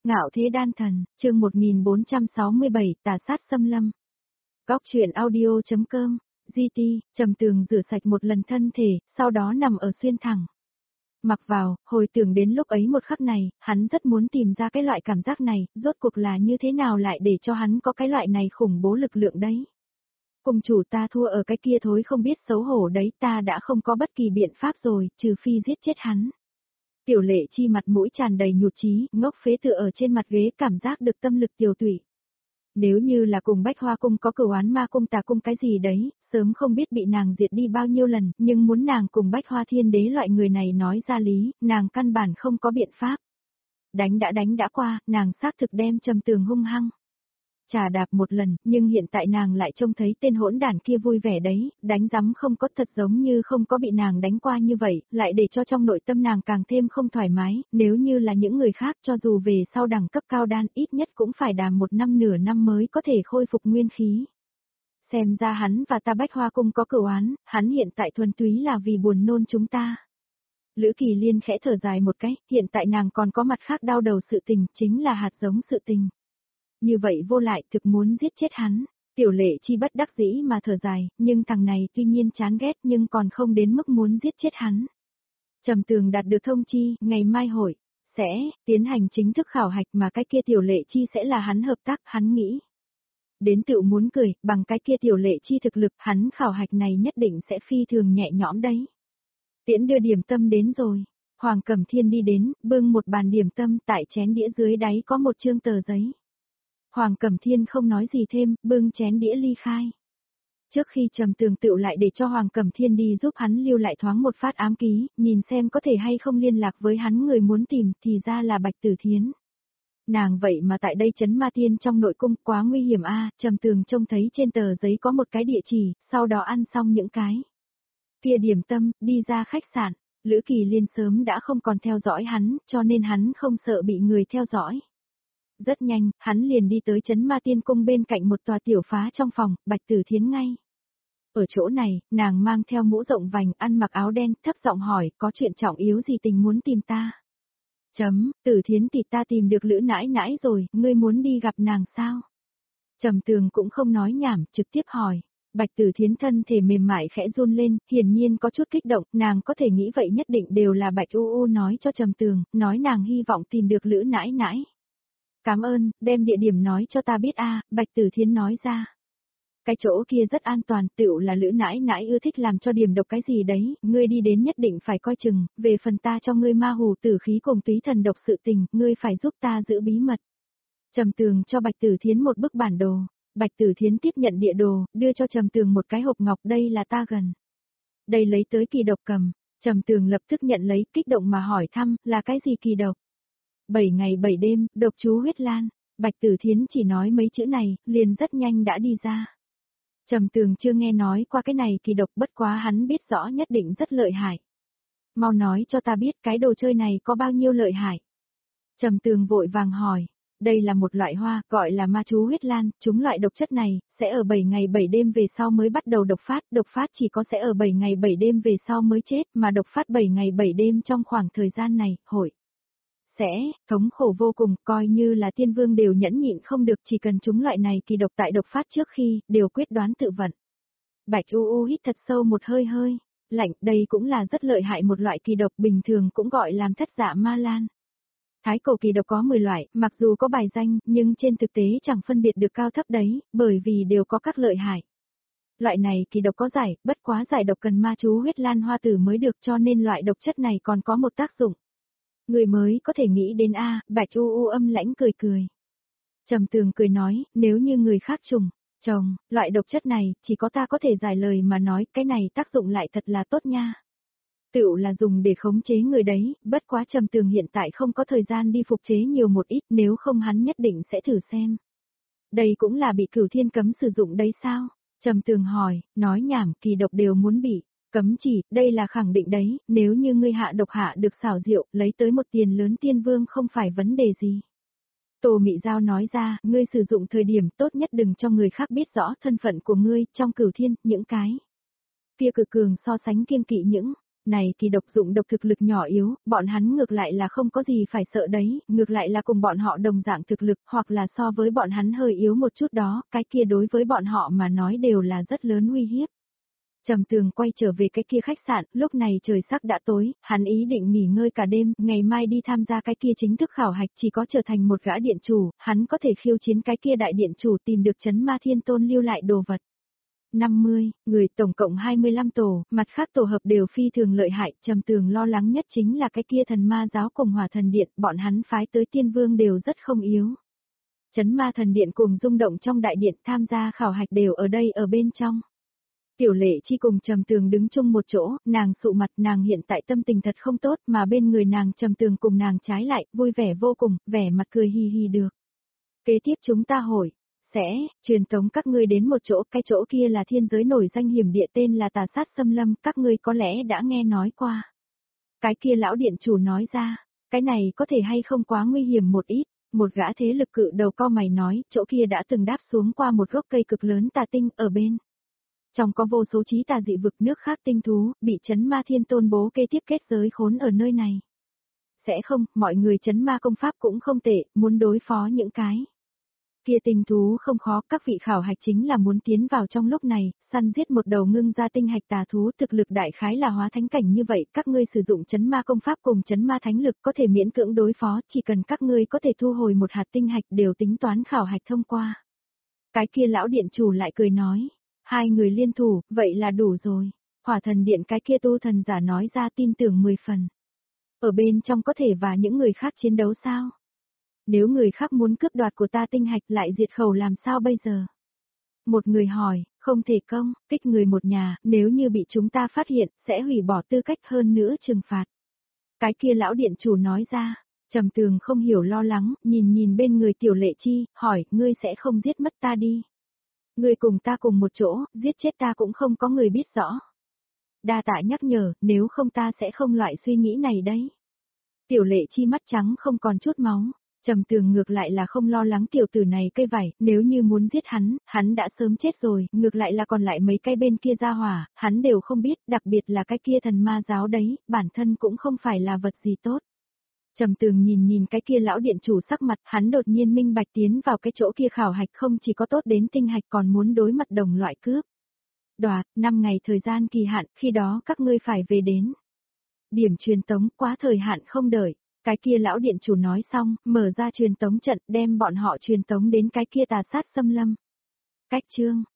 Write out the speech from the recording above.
Ngạo thế đan thần, chương 1467, tà sát xâm lâm. Góc truyện audio.com, GT, Trầm Tường rửa sạch một lần thân thể, sau đó nằm ở xuyên thẳng. Mặc vào, hồi tưởng đến lúc ấy một khắc này, hắn rất muốn tìm ra cái loại cảm giác này, rốt cuộc là như thế nào lại để cho hắn có cái loại này khủng bố lực lượng đấy. Cùng chủ ta thua ở cái kia thối không biết xấu hổ đấy, ta đã không có bất kỳ biện pháp rồi, trừ phi giết chết hắn. Tiểu Lệ Chi mặt mũi tràn đầy nhụt chí, ngốc phế tựa ở trên mặt ghế cảm giác được tâm lực tiêu tụy. Nếu như là cùng Bách Hoa Cung có cửu oán ma cung tà cung cái gì đấy, sớm không biết bị nàng diệt đi bao nhiêu lần, nhưng muốn nàng cùng Bách Hoa Thiên Đế loại người này nói ra lý, nàng căn bản không có biện pháp. Đánh đã qua, nàng xác thực đem Trầm Tường hung hăng trà đạp một lần, nhưng hiện tại nàng lại trông thấy tên hỗn đản kia vui vẻ đấy, đánh rắm không có thật giống như không có bị nàng đánh qua như vậy, lại để cho trong nội tâm nàng càng thêm không thoải mái, nếu như là những người khác cho dù về sau đẳng cấp cao đan ít nhất cũng phải đàm một năm nửa năm mới có thể khôi phục nguyên khí. Xem ra hắn và ta Bách Hoa Cung có cửu oán, hắn hiện tại thuần túy là vì buồn nôn chúng ta. Lữ Kỳ Liên khẽ thở dài một cái, hiện tại nàng còn có mặt khác đau đầu sự tình, chính là hạt giống sự tình. Như vậy vô lại thực muốn giết chết hắn, Tiểu Lệ Chi bất đắc dĩ mà thở dài, nhưng thằng này tuy nhiên chán ghét nhưng còn không đến mức muốn giết chết hắn. Trầm Tường đạt được thông chi, ngày mai hội sẽ tiến hành chính thức khảo hạch mà cái kia Tiểu Lệ Chi sẽ là hắn hợp tác, hắn nghĩ. Đến tựu muốn cười, bằng cái kia Tiểu Lệ Chi thực lực, hắn khảo hạch này nhất định sẽ phi thường nhẹ nhõm đấy. Tiễn đưa điểm tâm đến rồi. Hoàng Cẩm Thiên đi đến, bưng một bàn điểm tâm, tại chén đĩa dưới đáy có một chương tờ giấy. Hoàng Cẩm Thiên không nói gì thêm, bưng chén đĩa ly khai. Trước khi Trầm Tường tựu lại để cho Hoàng Cẩm Thiên đi giúp hắn lưu lại thoáng một phát ám ký, nhìn xem có thể hay không liên lạc với hắn người muốn tìm, thì ra là Bạch Tử Thiến. Nàng vậy mà tại đây trấn Ma Tiên trong nội cung quá nguy hiểm a. Trầm Tường trông thấy trên tờ giấy có một cái địa chỉ, sau đó ăn xong những cái kia điểm tâm, đi ra khách sạn. Lữ Kỳ Liên sớm đã không còn theo dõi hắn, cho nên hắn không sợ bị người theo dõi. Rất nhanh, hắn liền đi tới trấn Ma Tiên Cung bên cạnh một tòa tiểu phá trong phòng, Bạch Tử Thiến ngay. Ở chỗ này, nàng mang theo mũ rộng vành, ăn mặc áo đen, thấp giọng hỏi, có chuyện trọng yếu gì tình muốn tìm ta? Tử Thiến thì ta tìm được Lữ nãi nãi rồi, ngươi muốn đi gặp nàng sao? Trầm Tường cũng không nói nhảm, trực tiếp hỏi. Bạch Tử Thiến thân thể mềm mại khẽ run lên, hiển nhiên có chút kích động, nàng có thể nghĩ vậy nhất định đều là Bạch U U nói cho Trầm Tường, nói nàng hy vọng tìm được Lữ nãi nãi. Cảm ơn, đem địa điểm nói cho ta biết a. Bạch Tử Thiến nói ra. Cái chỗ kia rất an toàn, tựu là Lữ nãi nãi ưa thích làm cho điểm độc cái gì đấy, ngươi đi đến nhất định phải coi chừng, về phần ta cho ngươi ma hù tử khí cùng túy thần độc sự tình, ngươi phải giúp ta giữ bí mật. Trầm Tường cho Bạch Tử Thiến một bức bản đồ, Bạch Tử Thiến tiếp nhận địa đồ, đưa cho Trầm Tường một cái hộp ngọc, đây là ta gần. Đây lấy tới kỳ độc cầm, Trầm Tường lập tức nhận lấy, kích động mà hỏi thăm, là cái gì kỳ độc? 7 ngày 7 đêm, độc chú huyết lan. Bạch Tử Thiến chỉ nói mấy chữ này, liền rất nhanh đã đi ra. Trầm Tường chưa nghe nói qua cái này kỳ độc, bất quá hắn biết rõ nhất định rất lợi hại. Mau nói cho ta biết cái đồ chơi này có bao nhiêu lợi hại. Trầm Tường vội vàng hỏi, đây là một loại hoa, gọi là ma chú huyết lan, chúng loại độc chất này, sẽ ở 7 ngày 7 đêm về sau mới bắt đầu độc phát chỉ có sẽ ở 7 ngày 7 đêm về sau mới chết, mà độc phát 7 ngày 7 đêm trong khoảng thời gian này, thống khổ vô cùng, coi như là tiên vương đều nhẫn nhịn không được, chỉ cần chúng loại này kỳ độc tại độc phát trước khi, đều quyết đoán tự vận. Bạch U U hít thật sâu một hơi lạnh, đây cũng là rất lợi hại một loại kỳ độc, bình thường cũng gọi làm thất dạ ma lan. Thái cổ kỳ độc có 10 loại, mặc dù có bài danh, nhưng trên thực tế chẳng phân biệt được cao thấp đấy, bởi vì đều có các lợi hại. Loại này kỳ độc có giải, bất quá giải độc cần ma chú huyết lan hoa tử mới được, cho nên loại độc chất này còn có một tác dụng. Người mới có thể nghĩ đến a. Bạch U U âm lãnh cười. Trầm Tường cười nói, nếu như người khác trồng, loại độc chất này, chỉ có ta có thể giải lời mà nói, cái này tác dụng lại thật là tốt nha. Tựu là dùng để khống chế người đấy, bất quá Trầm Tường hiện tại không có thời gian đi phục chế nhiều một ít, nếu không hắn nhất định sẽ thử xem. Đây cũng là bị Cửu Thiên cấm sử dụng đấy sao? Trầm Tường hỏi, nói nhảm, kỳ độc đều muốn bị cấm chỉ, đây là khẳng định đấy, nếu như ngươi hạ độc hạ được xảo diệu, lấy tới một tiền lớn tiên vương không phải vấn đề gì. Tô Mị Giao nói ra, ngươi sử dụng thời điểm tốt nhất đừng cho người khác biết rõ thân phận của ngươi, trong Cửu Thiên, những cái kia cực cường so sánh kiêng kỵ những Này thì độc dụng độc thực lực nhỏ yếu, bọn hắn ngược lại là không có gì phải sợ đấy, ngược lại là cùng bọn họ đồng dạng thực lực, hoặc là so với bọn hắn hơi yếu một chút đó, cái kia đối với bọn họ mà nói đều là rất lớn uy hiếp. Trầm Tường quay trở về cái kia khách sạn, lúc này trời sắc đã tối, hắn ý định nghỉ ngơi cả đêm, ngày mai đi tham gia cái kia chính thức khảo hạch, chỉ có trở thành một gã điện chủ, hắn có thể khiêu chiến cái kia đại điện chủ tìm được Chấn Ma Thiên Tôn lưu lại đồ vật. 50 người tổng cộng 25 tổ, mặt khác tổ hợp đều phi thường lợi hại, Trầm Tường lo lắng nhất chính là cái kia thần ma giáo cùng Hỏa Thần Điện, bọn hắn phái tới Tiên Vương đều rất không yếu. Chấn Ma Thần Điện cùng rung động trong đại điện tham gia khảo hạch đều ở đây ở bên trong. Tiểu Lệ Chi cùng Trầm Tường đứng chung một chỗ, nàng sụ mặt, nàng hiện tại tâm tình thật không tốt, mà bên người nàng Trầm Tường cùng nàng trái lại, vui vẻ vô cùng, vẻ mặt cười hì hì được. Kế tiếp chúng ta hỏi, sẽ truyền tống các ngươi đến một chỗ, cái chỗ kia là thiên giới nổi danh hiểm địa tên là Tà Sát Xâm Lâm, các ngươi có lẽ đã nghe nói qua. Cái kia lão điện chủ nói ra, cái này có thể hay không quá nguy hiểm một ít. Một gã thế lực cự đầu co mày nói, chỗ kia đã từng đáp xuống qua một gốc cây cực lớn tà tinh ở bên. Trong có vô số trí tà dị vực nước khác tinh thú, bị Chấn Ma Thiên Tôn bố kế tiếp kết giới khốn ở nơi này. Sẽ không, mọi người Chấn Ma công pháp cũng không tệ, muốn đối phó những cái kia tinh thú không khó, các vị khảo hạch chính là muốn tiến vào trong lúc này, săn giết một đầu ngưng ra tinh hạch tà thú, thực lực đại khái là hóa thánh cảnh như vậy, các ngươi sử dụng Chấn Ma công pháp cùng Chấn Ma thánh lực có thể miễn cưỡng đối phó, chỉ cần các ngươi có thể thu hồi một hạt tinh hạch đều tính toán khảo hạch thông qua. Cái kia lão điện chủ lại cười nói, hai người liên thủ, vậy là đủ rồi. Hỏa Thần Điện cái kia tu thần giả nói ra tin tưởng 10 phần. Ở bên trong có thể và những người khác chiến đấu sao? Nếu người khác muốn cướp đoạt của ta tinh hạch lại diệt khẩu làm sao bây giờ? Một người hỏi, không thể công, kích người một nhà, nếu như bị chúng ta phát hiện, sẽ hủy bỏ tư cách hơn nữa trừng phạt. Cái kia lão điện chủ nói ra, Trầm Tường không hiểu lo lắng, nhìn bên người Tiểu Lệ Chi, hỏi, ngươi sẽ không giết mất ta đi. Ngươi cùng ta cùng một chỗ, giết chết ta cũng không có người biết rõ. Đa tạ nhắc nhở, nếu không ta sẽ không loại suy nghĩ này đấy. Tiểu Lệ Chi mắt trắng không còn chút máu. Trầm Tường ngược lại là không lo lắng tiểu tử này cây vải, nếu như muốn giết hắn đã sớm chết rồi, ngược lại là còn lại mấy cái bên kia ra hỏa, hắn đều không biết, đặc biệt là cái kia thần ma giáo đấy, bản thân cũng không phải là vật gì tốt. Trầm Tường nhìn cái kia lão điện chủ sắc mặt, hắn đột nhiên minh bạch tiến vào cái chỗ kia khảo hạch không chỉ có tốt đến tinh hạch còn muốn đối mặt đồng loại cướp. Đoạt, 5 ngày thời gian kỳ hạn, khi đó các ngươi phải về đến. Điểm truyền tống quá thời hạn không đợi. Cái kia lão điện chủ nói xong, mở ra truyền tống trận, đem bọn họ truyền tống đến cái kia Tà Sát Xâm Lâm. Cách chương